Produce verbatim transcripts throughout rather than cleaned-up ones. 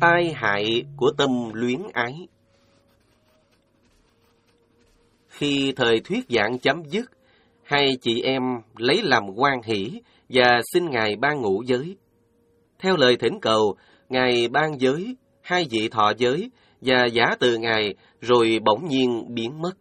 tai hại của tâm luyến ái. Khi thời thuyết giảng chấm dứt, hai chị em lấy làm hoan hỷ và xin Ngài ban ngũ giới. Theo lời thỉnh cầu, Ngài ban giới, hai vị thọ giới và giả từ Ngài rồi bỗng nhiên biến mất.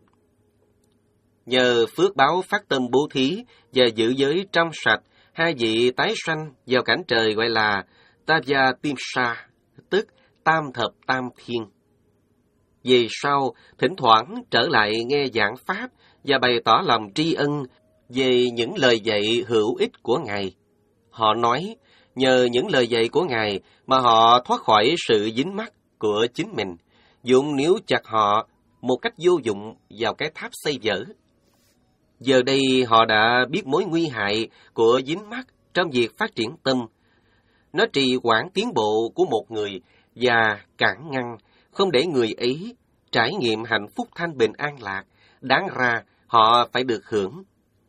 Nhờ phước báo phát tâm bố thí và giữ giới trong sạch, hai vị tái sanh vào cảnh trời gọi là Tavya Timsa, tức tam thập tam thiên. Về sau, thỉnh thoảng trở lại nghe giảng Pháp và bày tỏ lòng tri ân về những lời dạy hữu ích của Ngài. Họ nói, nhờ những lời dạy của Ngài mà họ thoát khỏi sự dính mắc của chính mình, dụng níu chặt họ một cách vô dụng vào cái tháp xây vỡ. Giờ đây họ đã biết mối nguy hại của dính mắc trong việc phát triển tâm. Nó trì hoãn tiến bộ của một người và cản ngăn, không để người ấy trải nghiệm hạnh phúc thanh bình an lạc, đáng ra họ phải được hưởng.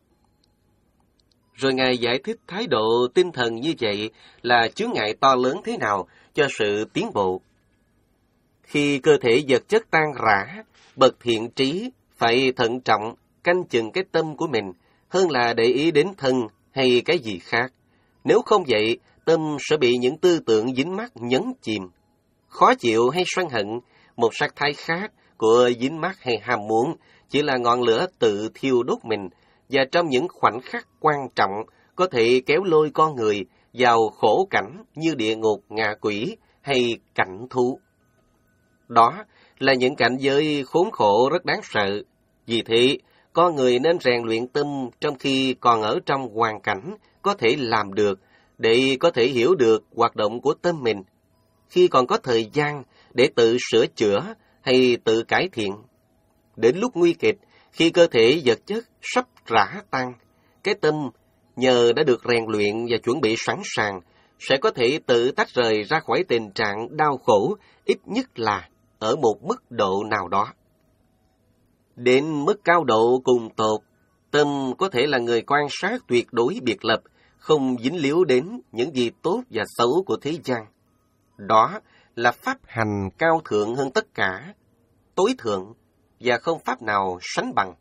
Rồi Ngài giải thích thái độ tinh thần như vậy là chướng ngại to lớn thế nào cho sự tiến bộ. Khi cơ thể vật chất tan rã, bậc thiện trí phải thận trọng canh chừng cái tâm của mình hơn là để ý đến thân hay cái gì khác. Nếu không vậy, tâm sẽ bị những tư tưởng dính mắc nhấn chìm. Khó chịu hay sân hận, một sắc thái khác của dính mắc hay ham muốn chỉ là ngọn lửa tự thiêu đốt mình, và trong những khoảnh khắc quan trọng có thể kéo lôi con người vào khổ cảnh như địa ngục, ngạ quỷ hay cảnh thú. Đó là những cảnh giới khốn khổ rất đáng sợ. Vì thế, con người nên rèn luyện tâm trong khi còn ở trong hoàn cảnh có thể làm được, để có thể hiểu được hoạt động của tâm mình, khi còn có thời gian để tự sửa chữa hay tự cải thiện. Đến lúc nguy kịch, khi cơ thể vật chất sắp rã tan, cái tâm nhờ đã được rèn luyện và chuẩn bị sẵn sàng, sẽ có thể tự tách rời ra khỏi tình trạng đau khổ, ít nhất là ở một mức độ nào đó. Đến mức cao độ cùng tột, tâm có thể là người quan sát tuyệt đối biệt lập, không dính líu đến những gì tốt và xấu của thế gian. Đó là pháp hành cao thượng hơn tất cả, tối thượng, và không pháp nào sánh bằng.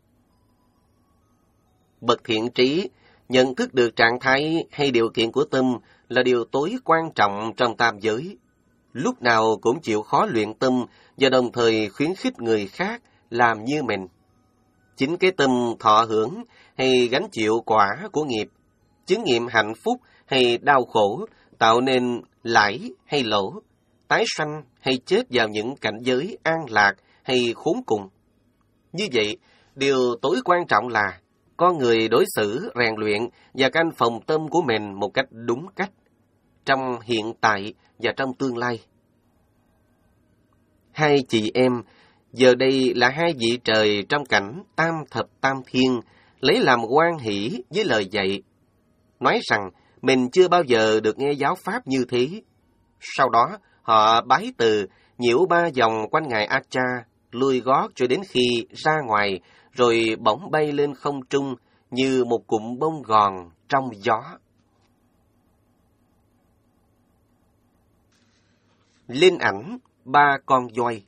Bậc thiện trí nhận thức được trạng thái hay điều kiện của tâm là điều tối quan trọng trong tam giới. Lúc nào cũng chịu khó luyện tâm và đồng thời khuyến khích người khác làm như mình. Chính cái tâm thọ hưởng hay gánh chịu quả của nghiệp, chứng nghiệm hạnh phúc hay đau khổ, tạo nên lãi hay lỗ, tái sanh hay chết vào những cảnh giới an lạc hay khốn cùng. Như vậy, điều tối quan trọng là con người đối xử, rèn luyện và canh phòng tâm của mình một cách đúng cách, trong hiện tại và trong tương lai. Hai chị em, giờ đây là hai vị trời trong cảnh tam thập tam thiên, lấy làm hoan hỷ với lời dạy, nói rằng mình chưa bao giờ được nghe giáo pháp như thế. Sau đó, họ bái từ, nhiễu ba vòng quanh ngài Acha, lùi gót cho đến khi ra ngoài, rồi bỗng bay lên không trung như một cụm bông gòn trong gió. Linh ảnh ba con voi.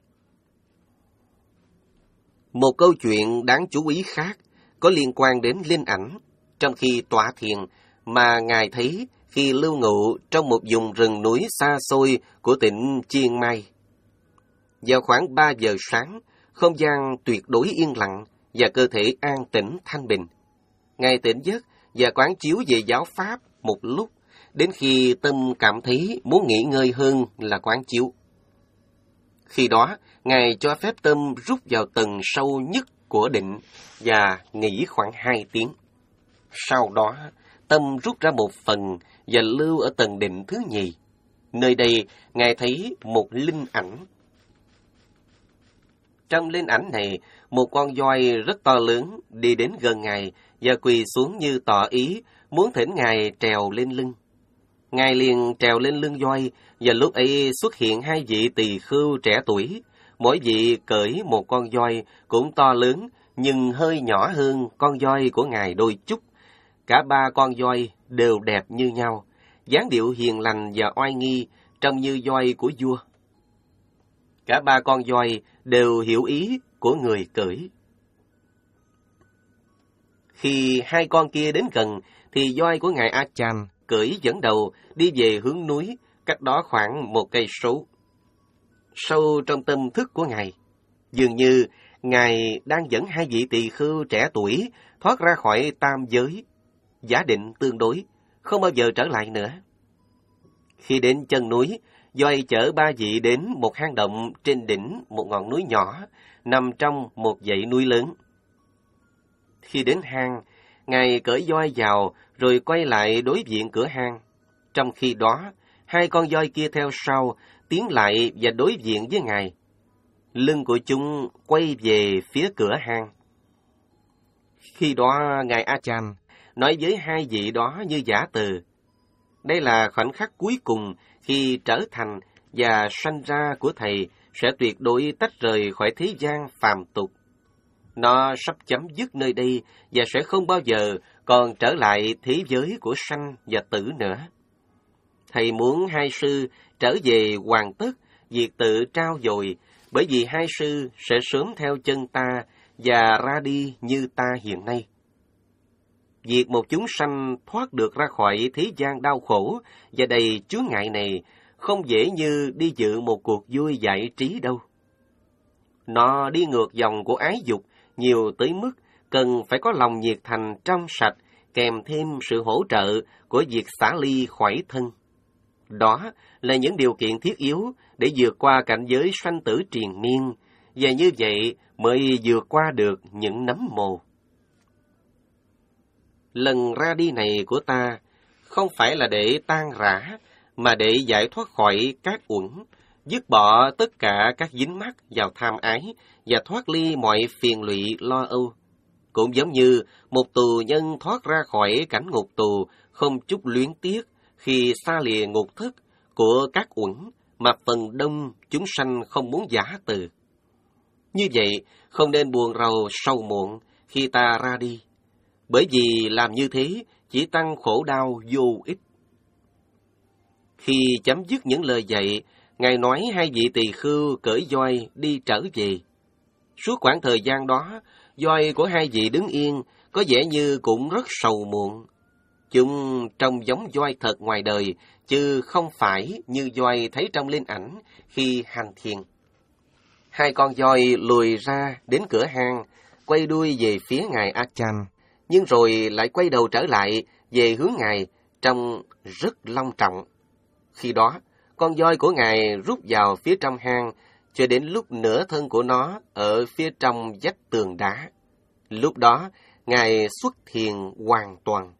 Một câu chuyện đáng chú ý khác có liên quan đến linh ảnh trong khi tọa thiền mà Ngài thấy khi lưu ngụ trong một vùng rừng núi xa xôi của tỉnh Chiang Mai. Vào khoảng ba giờ sáng, không gian tuyệt đối yên lặng và cơ thể an tĩnh thanh bình. Ngài tỉnh giấc và quán chiếu về giáo pháp một lúc, đến khi tâm cảm thấy muốn nghỉ ngơi hơn là quán chiếu. Khi đó, Ngài cho phép tâm rút vào tầng sâu nhất của định và nghỉ khoảng hai tiếng. Sau đó, tâm rút ra một phần và lưu ở tầng định thứ nhì. Nơi đây, Ngài thấy một linh ảnh. Trong linh ảnh này, một con voi rất to lớn đi đến gần Ngài và quỳ xuống như tỏ ý muốn thỉnh Ngài trèo lên lưng. Ngài liền trèo lên lưng voi, và lúc ấy xuất hiện hai vị tỳ khưu trẻ tuổi, mỗi vị cởi một con voi cũng to lớn nhưng hơi nhỏ hơn con voi của Ngài đôi chút. Cả ba con voi đều đẹp như nhau, dáng điệu hiền lành và oai nghi, trông như voi của vua. Cả ba con voi đều hiểu ý của người cưỡi. Khi hai con kia đến gần, thì voi của ngài A Chan cưỡi dẫn đầu đi về hướng núi, cách đó khoảng một cây số. Sâu trong tâm thức của ngài, dường như ngài đang dẫn hai vị tỳ khưu trẻ tuổi thoát ra khỏi tam giới, giả định tương đối, không bao giờ trở lại nữa. Khi đến chân núi, voi chở ba vị đến một hang động trên đỉnh một ngọn núi nhỏ, nằm trong một dãy núi lớn. Khi đến hang, ngài cởi voi vào rồi quay lại đối diện cửa hang. Trong khi đó, hai con voi kia theo sau, tiến lại và đối diện với ngài. Lưng của chúng quay về phía cửa hang. Khi đó, ngài A Chan nói với hai vị đó như giả từ. Đây là khoảnh khắc cuối cùng khi trở thành và sanh ra của thầy sẽ tuyệt đối tách rời khỏi thế gian phàm tục. Nó sắp chấm dứt nơi đây và sẽ không bao giờ còn trở lại thế giới của sanh và tử nữa. Thầy muốn hai sư trở về hoàn tất việc tự trao dồi, bởi vì hai sư sẽ sớm theo chân ta và ra đi như ta hiện nay. Việc một chúng sanh thoát được ra khỏi thế gian đau khổ và đầy chướng ngại này không dễ như đi dự một cuộc vui giải trí đâu. Nó đi ngược dòng của ái dục nhiều tới mức cần phải có lòng nhiệt thành trong sạch, kèm thêm sự hỗ trợ của việc xả ly khỏi thân. Đó là những điều kiện thiết yếu để vượt qua cảnh giới sanh tử triền miên, và như vậy mới vượt qua được những nấm mồ. Lần ra đi này của ta không phải là để tan rã, mà để giải thoát khỏi các uẩn, dứt bỏ tất cả các dính mắc vào tham ái và thoát ly mọi phiền lụy lo âu. Cũng giống như một tù nhân thoát ra khỏi cảnh ngục tù không chút luyến tiếc khi xa lìa ngục thất của các uẩn mà phần đông chúng sanh không muốn giả từ. Như vậy, không nên buồn rầu sầu muộn khi ta ra đi, bởi vì làm như thế chỉ tăng khổ đau vô ích. Khi chấm dứt những lời dạy, Ngài nói hai vị tỳ khưu cởi voi đi trở về. Suốt quãng thời gian đó, voi của hai vị đứng yên, có vẻ như cũng rất sầu muộn. Chúng trông giống voi thật ngoài đời, chứ không phải như voi thấy trong linh ảnh khi hành thiền. Hai con voi lùi ra đến cửa hang, quay đuôi về phía ngài A Chan, nhưng rồi lại quay đầu trở lại về hướng ngài, trông rất long trọng. Khi đó, con voi của ngài rút vào phía trong hang, cho đến lúc nửa thân của nó ở phía trong vách tường đá. Lúc đó, ngài xuất thiền hoàn toàn.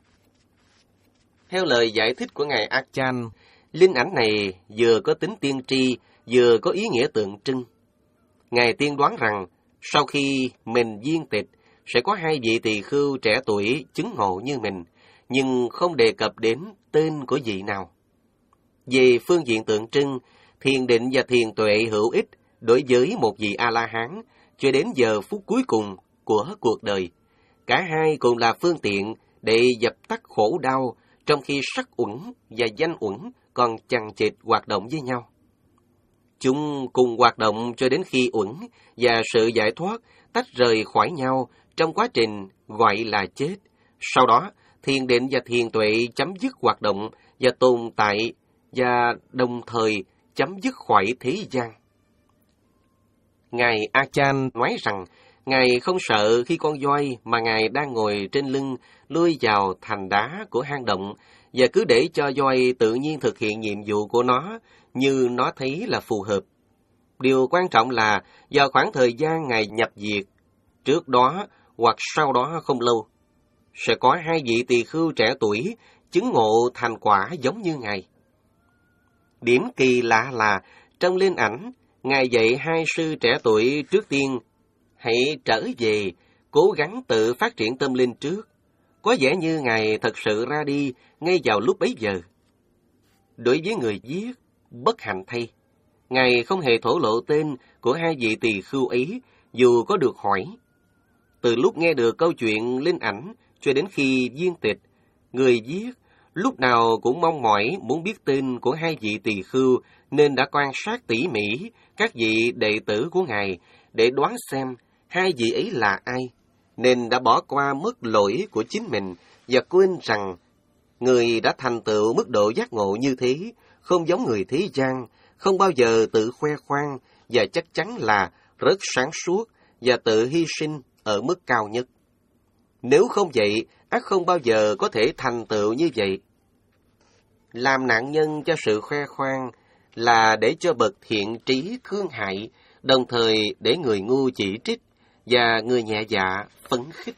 Theo lời giải thích của ngài A Chan, linh ảnh này vừa có tính tiên tri, vừa có ý nghĩa tượng trưng. Ngài tiên đoán rằng, sau khi mình viên tịch, sẽ có hai vị tỳ khưu trẻ tuổi chứng ngộ như mình, nhưng không đề cập đến tên của vị nào. Về phương diện tượng trưng, thiền định và thiền tuệ hữu ích đối với một vị A-la-hán cho đến giờ phút cuối cùng của cuộc đời. Cả hai cùng là phương tiện để dập tắt khổ đau, trong khi sắc uẩn và danh uẩn còn chằng chịt hoạt động với nhau. Chúng cùng hoạt động cho đến khi uẩn và sự giải thoát tách rời khỏi nhau trong quá trình gọi là chết. Sau đó, thiền định và thiền tuệ chấm dứt hoạt động và tồn tại và đồng thời chấm dứt khỏi thế gian. Ngài A Chan nói rằng, Ngài không sợ khi con voi mà Ngài đang ngồi trên lưng lui vào thành đá của hang động và cứ để cho voi tự nhiên thực hiện nhiệm vụ của nó như nó thấy là phù hợp. Điều quan trọng là vào khoảng thời gian Ngài nhập diệt, trước đó hoặc sau đó không lâu, sẽ có hai vị tỳ khưu trẻ tuổi chứng ngộ thành quả giống như Ngài. Điểm kỳ lạ là, trong linh ảnh, Ngài dạy hai sư trẻ tuổi trước tiên, hãy trở về, cố gắng tự phát triển tâm linh trước. Có vẻ như Ngài thật sự ra đi ngay vào lúc bấy giờ. Đối với người viết, bất hạnh thay, Ngài không hề thổ lộ tên của hai vị tỳ khưu ấy, dù có được hỏi. Từ lúc nghe được câu chuyện linh ảnh cho đến khi viên tịch, người viết lúc nào cũng mong mỏi muốn biết tên của hai vị tỳ khưu, nên đã quan sát tỉ mỉ các vị đệ tử của Ngài để đoán xem hai vị ấy là ai, nên đã bỏ qua mất lỗi của chính mình và quên rằng người đã thành tựu mức độ giác ngộ như thế, không giống người thế gian, không bao giờ tự khoe khoang và chắc chắn là rất sáng suốt và tự hy sinh ở mức cao nhất. Nếu không vậy, ắt không bao giờ có thể thành tựu như vậy. Làm nạn nhân cho sự khoe khoang là để cho bậc thiện trí thương hại, đồng thời để người ngu chỉ trích và người nhẹ dạ phấn khích.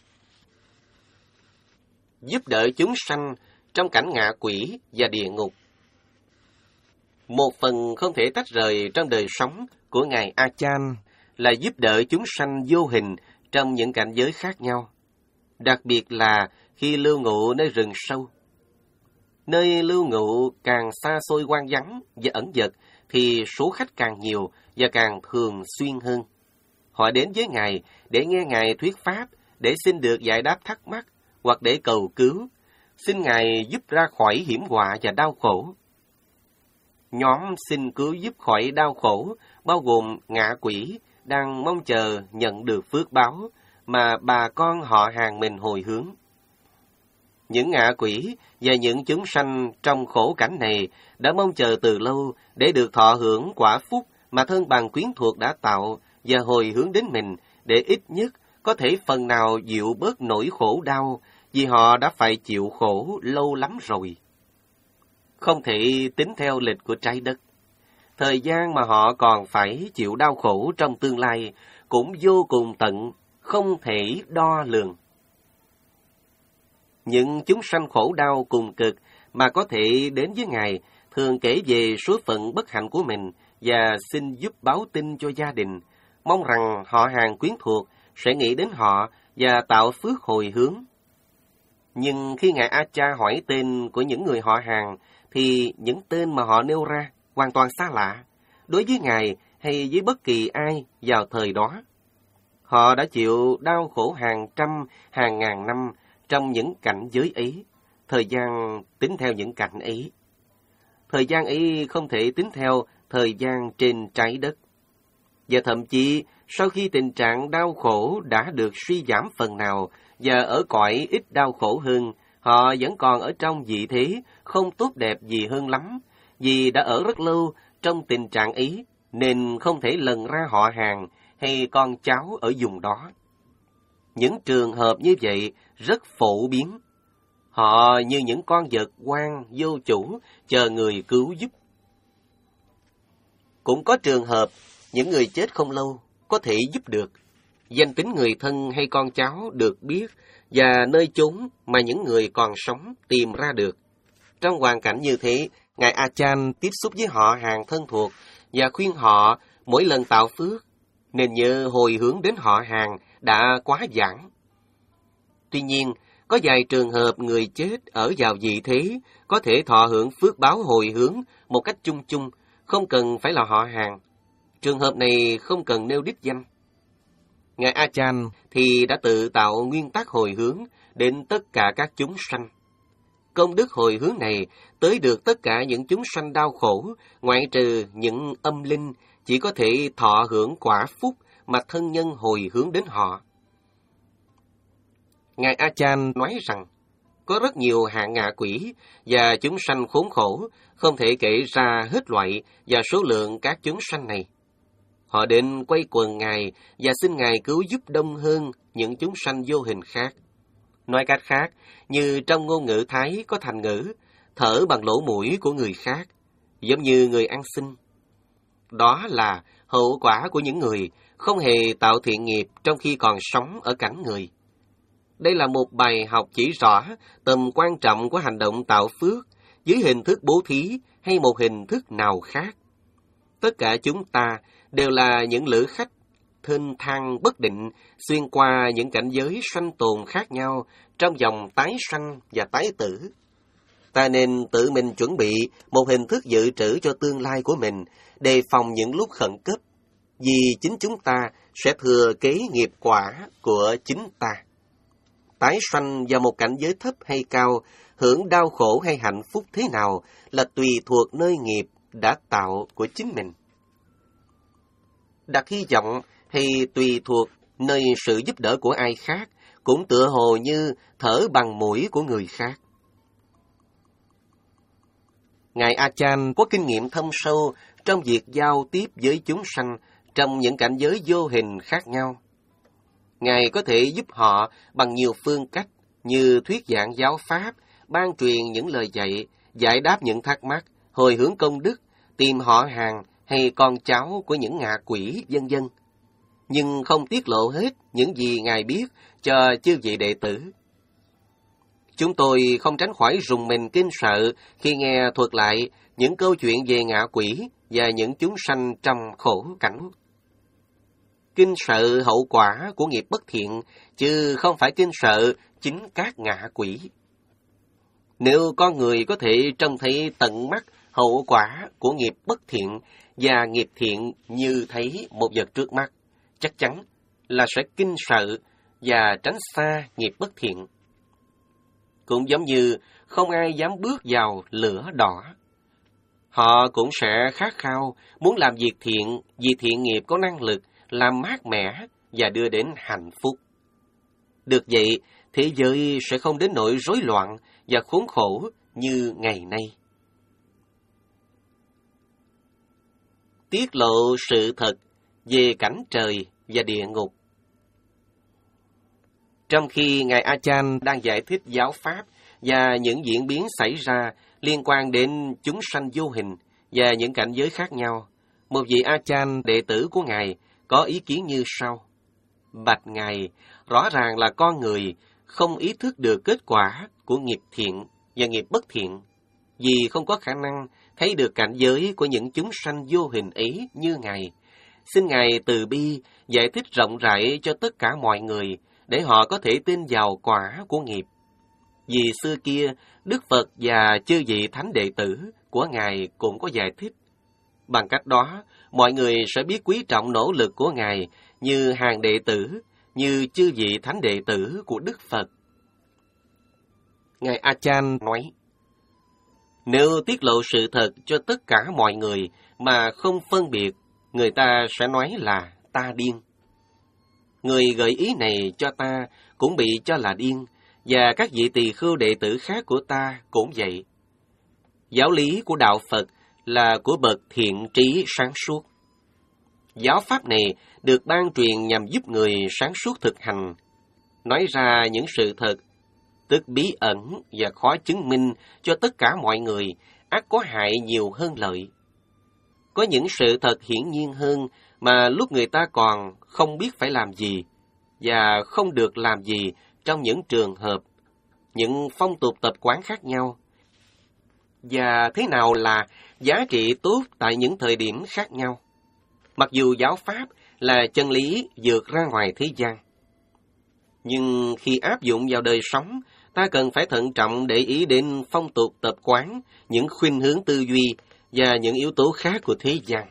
Giúp đỡ chúng sanh trong cảnh ngạ quỷ và địa ngục. Một phần không thể tách rời trong đời sống của Ngài A Chan là giúp đỡ chúng sanh vô hình trong những cảnh giới khác nhau, đặc biệt là khi lưu ngụ nơi rừng sâu. Nơi lưu ngụ càng xa xôi hoang vắng và ẩn dật thì số khách càng nhiều và càng thường xuyên hơn. Họ đến với Ngài để nghe Ngài thuyết pháp, để xin được giải đáp thắc mắc hoặc để cầu cứu, xin Ngài giúp ra khỏi hiểm họa và đau khổ. Nhóm xin cứu giúp khỏi đau khổ bao gồm ngạ quỷ đang mong chờ nhận được phước báo mà bà con họ hàng mình hồi hướng. Những ngạ quỷ và những chúng sanh trong khổ cảnh này đã mong chờ từ lâu để được thọ hưởng quả phúc mà thân bằng quyến thuộc đã tạo và hồi hướng đến mình để ít nhất có thể phần nào dịu bớt nỗi khổ đau vì họ đã phải chịu khổ lâu lắm rồi. Không thể tính theo lịch của trái đất. Thời gian mà họ còn phải chịu đau khổ trong tương lai cũng vô cùng tận, không thể đo lường. Những chúng sanh khổ đau cùng cực mà có thể đến với Ngài thường kể về số phận bất hạnh của mình và xin giúp báo tin cho gia đình, mong rằng họ hàng quyến thuộc sẽ nghĩ đến họ và tạo phước hồi hướng. Nhưng khi Ngài A Cha hỏi tên của những người họ hàng, thì những tên mà họ nêu ra hoàn toàn xa lạ đối với Ngài hay với bất kỳ ai vào thời đó. Họ đã chịu đau khổ hàng trăm, hàng ngàn năm trong những cảnh giới ấy, thời gian tính theo những cảnh ấy. Thời gian ấy không thể tính theo thời gian trên trái đất. Và thậm chí, sau khi tình trạng đau khổ đã được suy giảm phần nào và ở cõi ít đau khổ hơn, họ vẫn còn ở trong vị thế không tốt đẹp gì hơn lắm, vì đã ở rất lâu trong tình trạng ấy, nên không thể lần ra họ hàng hay con cháu ở vùng đó. Những trường hợp như vậy rất phổ biến. Họ như những con vật hoang vô chủ chờ người cứu giúp. Cũng có trường hợp những người chết không lâu có thể giúp được. Danh tính người thân hay con cháu được biết và nơi chốn mà những người còn sống tìm ra được. Trong hoàn cảnh như thế, Ngài A Chan tiếp xúc với họ hàng thân thuộc và khuyên họ mỗi lần tạo phước nên nhớ hồi hướng đến họ hàng đã quá giản. Tuy nhiên, có vài trường hợp người chết ở vào vị thế có thể thọ hưởng phước báo hồi hướng một cách chung chung, không cần phải là họ hàng. Trường hợp này không cần nêu đích danh. Ngài A Chan thì đã tự tạo nguyên tắc hồi hướng đến tất cả các chúng sanh. Công đức hồi hướng này tới được tất cả những chúng sanh đau khổ, ngoại trừ những âm linh chỉ có thể thọ hưởng quả phúc mà thân nhân hồi hướng đến họ. Ngài A Chan nói rằng, có rất nhiều hạng ngạ quỷ và chúng sanh khốn khổ, không thể kể ra hết loại và số lượng các chúng sanh này. Họ đến quay quần Ngài và xin Ngài cứu giúp đông hơn những chúng sanh vô hình khác. Nói cách khác, như trong ngôn ngữ Thái có thành ngữ, thở bằng lỗ mũi của người khác, giống như người ăn xin. Đó là hậu quả của những người không hề tạo thiện nghiệp trong khi còn sống ở cảnh người. Đây là một bài học chỉ rõ tầm quan trọng của hành động tạo phước dưới hình thức bố thí hay một hình thức nào khác. Tất cả chúng ta đều là những lữ khách thênh thang bất định xuyên qua những cảnh giới sanh tồn khác nhau trong dòng tái sanh và tái tử. Ta nên tự mình chuẩn bị một hình thức dự trữ cho tương lai của mình, đề phòng những lúc khẩn cấp, vì chính chúng ta sẽ thừa kế nghiệp quả của chính ta. Tái sanh vào một cảnh giới thấp hay cao hưởng đau khổ hay hạnh phúc thế nào là tùy thuộc nơi nghiệp đã tạo của chính mình. Đặt hy vọng hay tùy thuộc nơi sự giúp đỡ của ai khác cũng tựa hồ như thở bằng mũi của người khác. Ngài A Chan có kinh nghiệm thâm sâu trong việc giao tiếp với chúng sanh trong những cảnh giới vô hình khác nhau. Ngài có thể giúp họ bằng nhiều phương cách như thuyết giảng giáo pháp, ban truyền những lời dạy, giải đáp những thắc mắc, hồi hướng công đức, tìm họ hàng hay con cháu của những ngạ quỷ, vân vân. Nhưng không tiết lộ hết những gì Ngài biết cho chư vị đệ tử. Chúng tôi không tránh khỏi rùng mình kinh sợ khi nghe thuật lại những câu chuyện về ngạ quỷ và những chúng sanh trong khổ cảnh. Kinh sợ hậu quả của nghiệp bất thiện, chứ không phải kinh sợ chính các ngạ quỷ. Nếu con người có thể trông thấy tận mắt hậu quả của nghiệp bất thiện và nghiệp thiện như thấy một vật trước mắt, chắc chắn là sẽ kinh sợ và tránh xa nghiệp bất thiện. Cũng giống như không ai dám bước vào lửa đỏ. Họ cũng sẽ khát khao muốn làm việc thiện vì thiện nghiệp có năng lực làm mát mẻ và đưa đến hạnh phúc. Được vậy, thế giới sẽ không đến nỗi rối loạn và khốn khổ như ngày nay. Tiết lộ sự thật về cảnh trời và địa ngục. Trong khi Ngài A Chan đang giải thích giáo pháp và những diễn biến xảy ra liên quan đến chúng sanh vô hình và những cảnh giới khác nhau, một vị A Chan đệ tử của Ngài có ý kiến như sau: Bạch Ngài, rõ ràng là con người không ý thức được kết quả của nghiệp thiện và nghiệp bất thiện, vì không có khả năng thấy được cảnh giới của những chúng sanh vô hình ấy như Ngài. Xin Ngài từ bi giải thích rộng rãi cho tất cả mọi người để họ có thể tin vào quả của nghiệp. Vì xưa kia, Đức Phật và chư vị thánh đệ tử của Ngài cũng có giải thích. Bằng cách đó, mọi người sẽ biết quý trọng nỗ lực của Ngài như hàng đệ tử, như chư vị thánh đệ tử của Đức Phật. Ngài A Chan nói, nếu tiết lộ sự thật cho tất cả mọi người mà không phân biệt, người ta sẽ nói là ta điên. Người gợi ý này cho ta cũng bị cho là điên, và các vị tỳ khưu đệ tử khác của ta cũng vậy. Giáo lý của Đạo Phật là của bậc thiện trí sáng suốt. Giáo pháp này được ban truyền nhằm giúp người sáng suốt thực hành, nói ra những sự thật, tức bí ẩn và khó chứng minh cho tất cả mọi người, ắt có hại nhiều hơn lợi. Có những sự thật hiển nhiên hơn mà lúc người ta còn không biết phải làm gì và không được làm gì trong những trường hợp, những phong tục tập quán khác nhau. Và thế nào là giá trị tốt tại những thời điểm khác nhau. Mặc dù giáo pháp là chân lý vượt ra ngoài thế gian, nhưng khi áp dụng vào đời sống, ta cần phải thận trọng để ý đến phong tục tập quán, những khuynh hướng tư duy và những yếu tố khác của thế gian.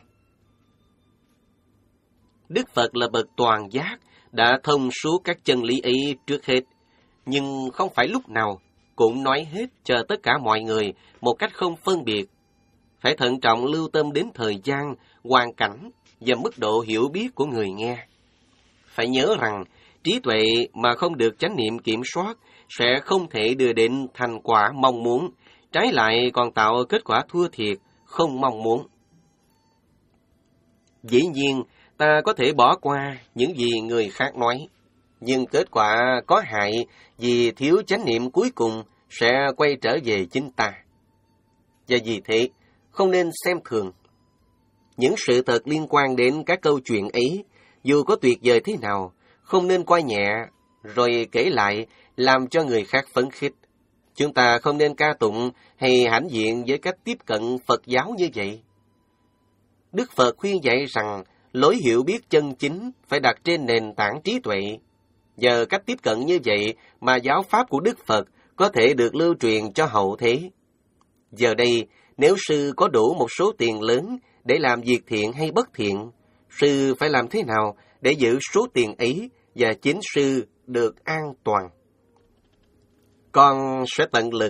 Đức Phật là bậc toàn giác, đã thông suốt các chân lý ấy trước hết, nhưng không phải lúc nào cũng nói hết cho tất cả mọi người một cách không phân biệt. Phải thận trọng lưu tâm đến thời gian, hoàn cảnh và mức độ hiểu biết của người nghe. Phải nhớ rằng, trí tuệ mà không được chánh niệm kiểm soát sẽ không thể đưa đến thành quả mong muốn, trái lại còn tạo kết quả thua thiệt, không mong muốn. Dĩ nhiên, ta có thể bỏ qua những gì người khác nói, nhưng kết quả có hại vì thiếu chánh niệm cuối cùng sẽ quay trở về chính ta. Và vì thế, không nên xem thường. Những sự thật liên quan đến các câu chuyện ấy, dù có tuyệt vời thế nào, không nên coi nhẹ, rồi kể lại làm cho người khác phấn khích. Chúng ta không nên ca tụng hay hãnh diện với cách tiếp cận Phật giáo như vậy. Đức Phật khuyên dạy rằng lối hiểu biết chân chính phải đặt trên nền tảng trí tuệ. Nhờ cách tiếp cận như vậy mà giáo pháp của Đức Phật có thể được lưu truyền cho hậu thế. Giờ đây, nếu sư có đủ một số tiền lớn để làm việc thiện hay bất thiện, sư phải làm thế nào để giữ số tiền ấy và chính sư được an toàn? Con sẽ tận lực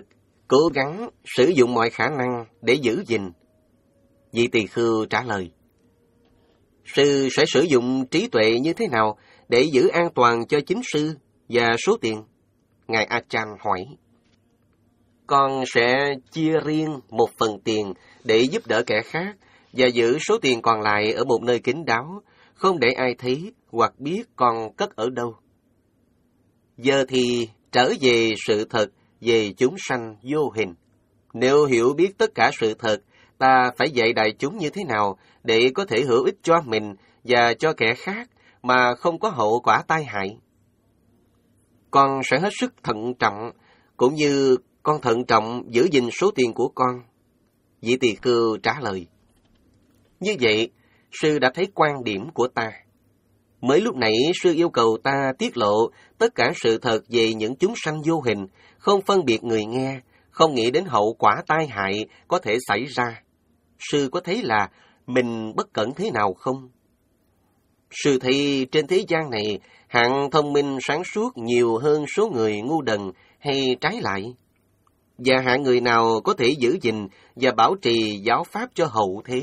cố gắng sử dụng mọi khả năng để giữ gìn. Vị tỳ khưu trả lời, sư sẽ sử dụng trí tuệ như thế nào để giữ an toàn cho chính sư và số tiền? Ngài A Chan hỏi. Con sẽ chia riêng một phần tiền để giúp đỡ kẻ khác và giữ số tiền còn lại ở một nơi kín đáo, không để ai thấy hoặc biết con cất ở đâu. Giờ thì trở về sự thật về chúng sanh vô hình. Nếu hiểu biết tất cả sự thật, ta phải dạy đại chúng như thế nào để có thể hữu ích cho mình và cho kẻ khác mà không có hậu quả tai hại. Con sẽ hết sức thận trọng, cũng như con thận trọng giữ gìn số tiền của con. Vị tỳ khưu trả lời. Như vậy, sư đã thấy quan điểm của ta. Mới lúc nãy sư yêu cầu ta tiết lộ tất cả sự thật về những chúng sanh vô hình, không phân biệt người nghe, không nghĩ đến hậu quả tai hại có thể xảy ra. Sư có thấy là mình bất cẩn thế nào không? Sư thấy trên thế gian này, hạng thông minh sáng suốt nhiều hơn số người ngu đần hay trái lại? Và hạng người nào có thể giữ gìn và bảo trì giáo pháp cho hậu thế?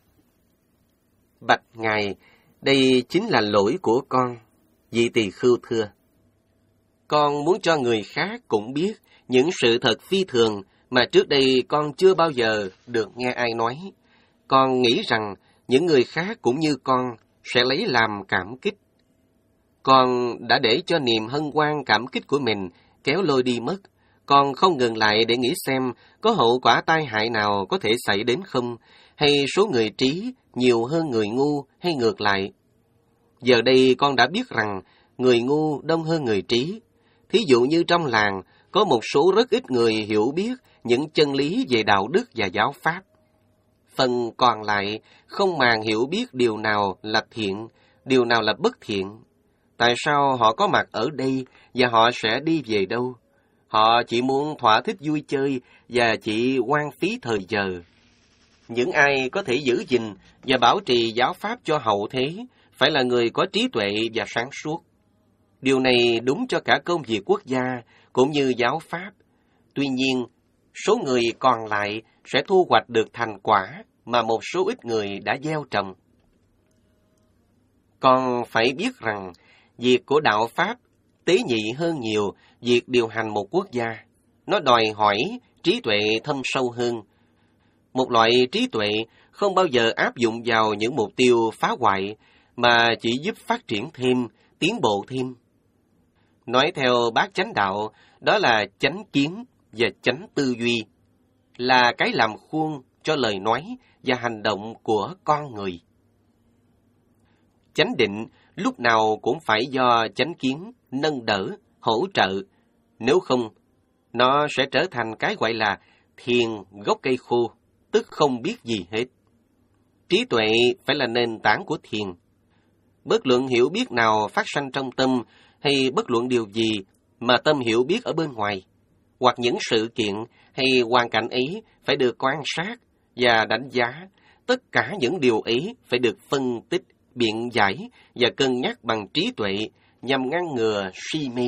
Bạch Ngài, đây chính là lỗi của con. Vị tỳ khưu thưa. Con muốn cho người khác cũng biết những sự thật phi thường mà trước đây con chưa bao giờ được nghe ai nói. Con nghĩ rằng những người khác cũng như con sẽ lấy làm cảm kích. Con đã để cho niềm hân hoan cảm kích của mình kéo lôi đi mất. Con không ngừng lại để nghĩ xem có hậu quả tai hại nào có thể xảy đến không, hay số người trí nhiều hơn người ngu hay ngược lại. Giờ đây con đã biết rằng người ngu đông hơn người trí. Thí dụ như trong làng có một số rất ít người hiểu biết những chân lý về đạo đức và giáo pháp. Phần còn lại không màng hiểu biết điều nào là thiện, điều nào là bất thiện. Tại sao họ có mặt ở đây và họ sẽ đi về đâu? Họ chỉ muốn thỏa thích vui chơi và chỉ hoang phí thời giờ. Những ai có thể giữ gìn và bảo trì giáo pháp cho hậu thế phải là người có trí tuệ và sáng suốt. Điều này đúng cho cả công việc quốc gia cũng như giáo pháp. Tuy nhiên, số người còn lại sẽ thu hoạch được thành quả mà một số ít người đã gieo trồng. Con phải biết rằng, việc của đạo Pháp tế nhị hơn nhiều việc điều hành một quốc gia. Nó đòi hỏi trí tuệ thâm sâu hơn. Một loại trí tuệ không bao giờ áp dụng vào những mục tiêu phá hoại, mà chỉ giúp phát triển thêm, tiến bộ thêm. Nói theo Bát Chánh Đạo, đó là chánh kiến và chánh tư duy, là cái làm khuôn cho lời nói và hành động của con người. Chánh định lúc nào cũng phải do chánh kiến nâng đỡ, hỗ trợ, nếu không, nó sẽ trở thành cái gọi là thiền gốc cây khô, tức không biết gì hết. Trí tuệ phải là nền tảng của thiền. Bất luận hiểu biết nào phát sanh trong tâm, hay bất luận điều gì mà tâm hiểu biết ở bên ngoài, hoặc những sự kiện hay hoàn cảnh ấy phải được quan sát và đánh giá. Tất cả những điều ấy phải được phân tích, biện giải và cân nhắc bằng trí tuệ nhằm ngăn ngừa si mê.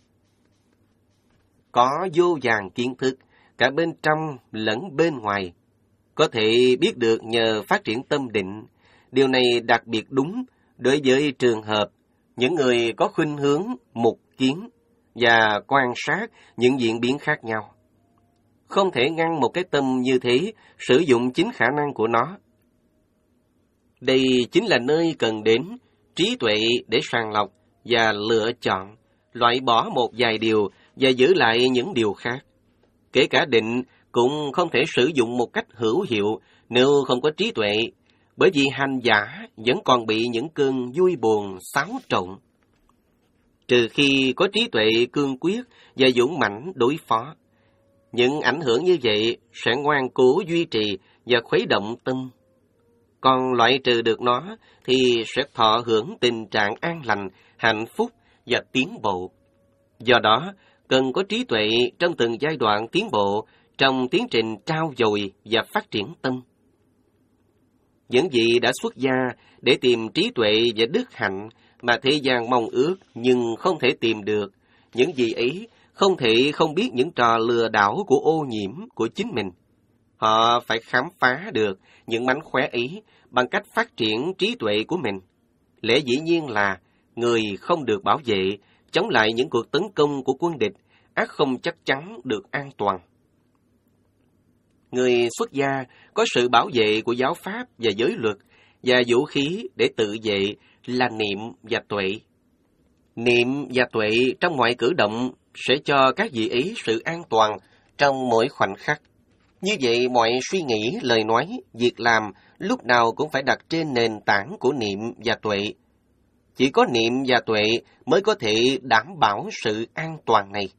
Có vô vàn kiến thức, cả bên trong lẫn bên ngoài, có thể biết được nhờ phát triển tâm định. Điều này đặc biệt đúng đối với trường hợp những người có khuynh hướng mục kiến và quan sát những diễn biến khác nhau. Không thể ngăn một cái tâm như thế sử dụng chính khả năng của nó. Đây chính là nơi cần đến trí tuệ để sàng lọc và lựa chọn, loại bỏ một vài điều và giữ lại những điều khác. Kể cả định cũng không thể sử dụng một cách hữu hiệu nếu không có trí tuệ, bởi vì hành giả vẫn còn bị những cơn vui buồn xáo trộn. Trừ khi có trí tuệ cương quyết và dũng mãnh đối phó, những ảnh hưởng như vậy sẽ ngoan cố duy trì và khuấy động tâm. Còn loại trừ được nó thì sẽ thọ hưởng tình trạng an lành, hạnh phúc và tiến bộ. Do đó, cần có trí tuệ trong từng giai đoạn tiến bộ trong tiến trình trau dồi và phát triển tâm. Những gì đã xuất gia để tìm trí tuệ và đức hạnh mà thế gian mong ước nhưng không thể tìm được, những gì ấy không thể không biết những trò lừa đảo của ô nhiễm của chính mình. Họ phải khám phá được những mánh khóe ấy bằng cách phát triển trí tuệ của mình. Lẽ dĩ nhiên là người không được bảo vệ, chống lại những cuộc tấn công của quân địch, ắt không chắc chắn được an toàn. Người xuất gia có sự bảo vệ của giáo pháp và giới luật, và vũ khí để tự vệ là niệm và tuệ. Niệm và tuệ trong mọi cử động sẽ cho các vị ấy sự an toàn trong mỗi khoảnh khắc. Như vậy, mọi suy nghĩ, lời nói, việc làm lúc nào cũng phải đặt trên nền tảng của niệm và tuệ. Chỉ có niệm và tuệ mới có thể đảm bảo sự an toàn này.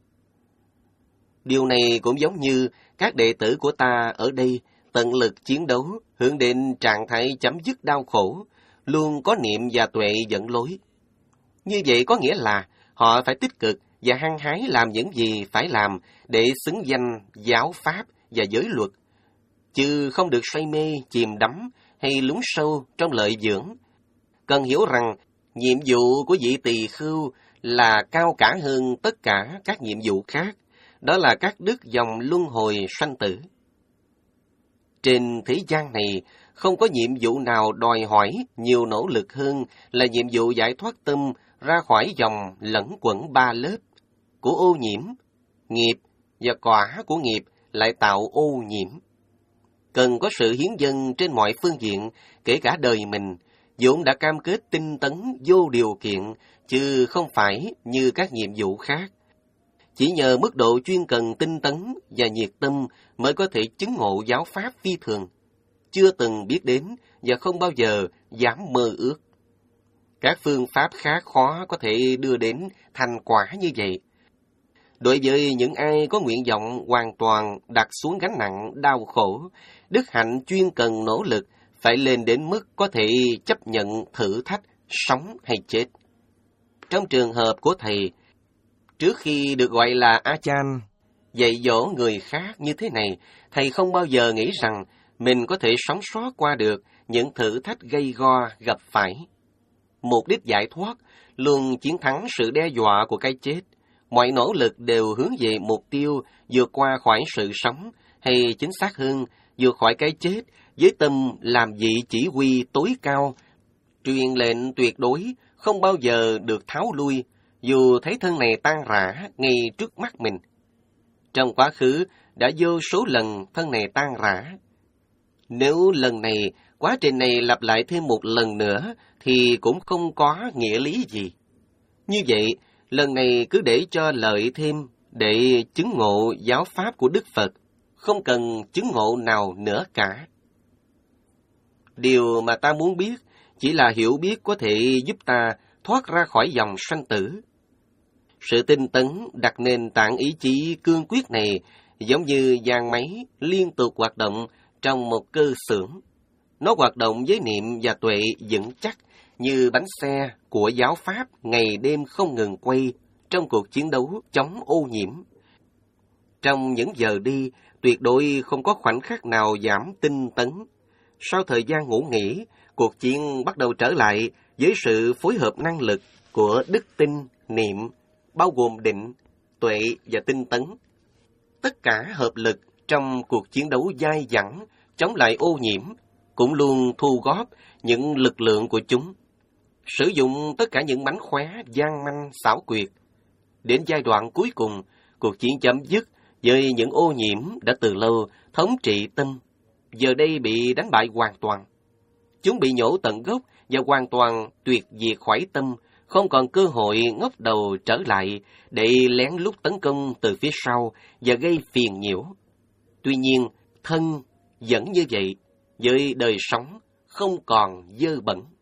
Điều này cũng giống như các đệ tử của ta ở đây tận lực chiến đấu, hướng đến trạng thái chấm dứt đau khổ, luôn có niệm và tuệ dẫn lối. Như vậy có nghĩa là họ phải tích cực và hăng hái làm những gì phải làm để xứng danh giáo pháp và giới luật, chứ không được say mê, chìm đắm hay lún sâu trong lợi dưỡng. Cần hiểu rằng nhiệm vụ của vị tỳ khưu là cao cả hơn tất cả các nhiệm vụ khác, đó là các đức dòng luân hồi sanh tử. Trên thế gian này, không có nhiệm vụ nào đòi hỏi nhiều nỗ lực hơn là nhiệm vụ giải thoát tâm ra khỏi dòng lẫn quẩn ba lớp của ô nhiễm. Nghiệp và quả của nghiệp lại tạo ô nhiễm. Cần có sự hiến dâng trên mọi phương diện, kể cả đời mình, vốn đã cam kết tinh tấn vô điều kiện, chứ không phải như các nhiệm vụ khác. Chỉ nhờ mức độ chuyên cần tinh tấn và nhiệt tâm mới có thể chứng ngộ giáo pháp phi thường, chưa từng biết đến và không bao giờ dám mơ ước. Các phương pháp khá khó có thể đưa đến thành quả như vậy. Đối với những ai có nguyện vọng hoàn toàn đặt xuống gánh nặng đau khổ, đức hạnh chuyên cần nỗ lực phải lên đến mức có thể chấp nhận thử thách sống hay chết. Trong trường hợp của thầy, trước khi được gọi là A-chan, dạy dỗ người khác như thế này, thầy không bao giờ nghĩ rằng mình có thể sống sót qua được những thử thách gây go gặp phải. Mục đích giải thoát luôn chiến thắng sự đe dọa của cái chết. Mọi nỗ lực đều hướng về mục tiêu vượt qua khỏi sự sống, hay chính xác hơn, vượt khỏi cái chết với tâm làm vị chỉ huy tối cao, truyền lệnh tuyệt đối, không bao giờ được tháo lui, dù thấy thân này tan rã ngay trước mắt mình. Trong quá khứ đã vô số lần thân này tan rã. Nếu lần này, quá trình này lặp lại thêm một lần nữa, thì cũng không có nghĩa lý gì. Như vậy, lần này cứ để cho lợi thêm, để chứng ngộ giáo pháp của Đức Phật, không cần chứng ngộ nào nữa cả. Điều mà ta muốn biết chỉ là hiểu biết có thể giúp ta thoát ra khỏi dòng sanh tử. Sự tinh tấn đặt nền tảng ý chí cương quyết này giống như dàn máy liên tục hoạt động trong một cơ xưởng. Nó hoạt động với niệm và tuệ vững chắc như bánh xe của giáo pháp ngày đêm không ngừng quay trong cuộc chiến đấu chống ô nhiễm. Trong những giờ đi, tuyệt đối không có khoảnh khắc nào giảm tinh tấn. Sau thời gian ngủ nghỉ, cuộc chiến bắt đầu trở lại với sự phối hợp năng lực của đức tin, niệm, bao gồm định, tuệ và tinh tấn. Tất cả hợp lực trong cuộc chiến đấu dai dẳng chống lại ô nhiễm cũng luôn thu góp những lực lượng của chúng, sử dụng tất cả những mánh khóe gian manh xảo quyệt. Đến giai đoạn cuối cùng, cuộc chiến chấm dứt với những ô nhiễm đã từ lâu thống trị tâm, giờ đây bị đánh bại hoàn toàn. Chúng bị nhổ tận gốc và hoàn toàn tuyệt diệt khỏi tâm, không còn cơ hội ngóc đầu trở lại để lén lút tấn công từ phía sau và gây phiền nhiễu. Tuy nhiên, thân vẫn như vậy, với đời sống không còn dơ bẩn.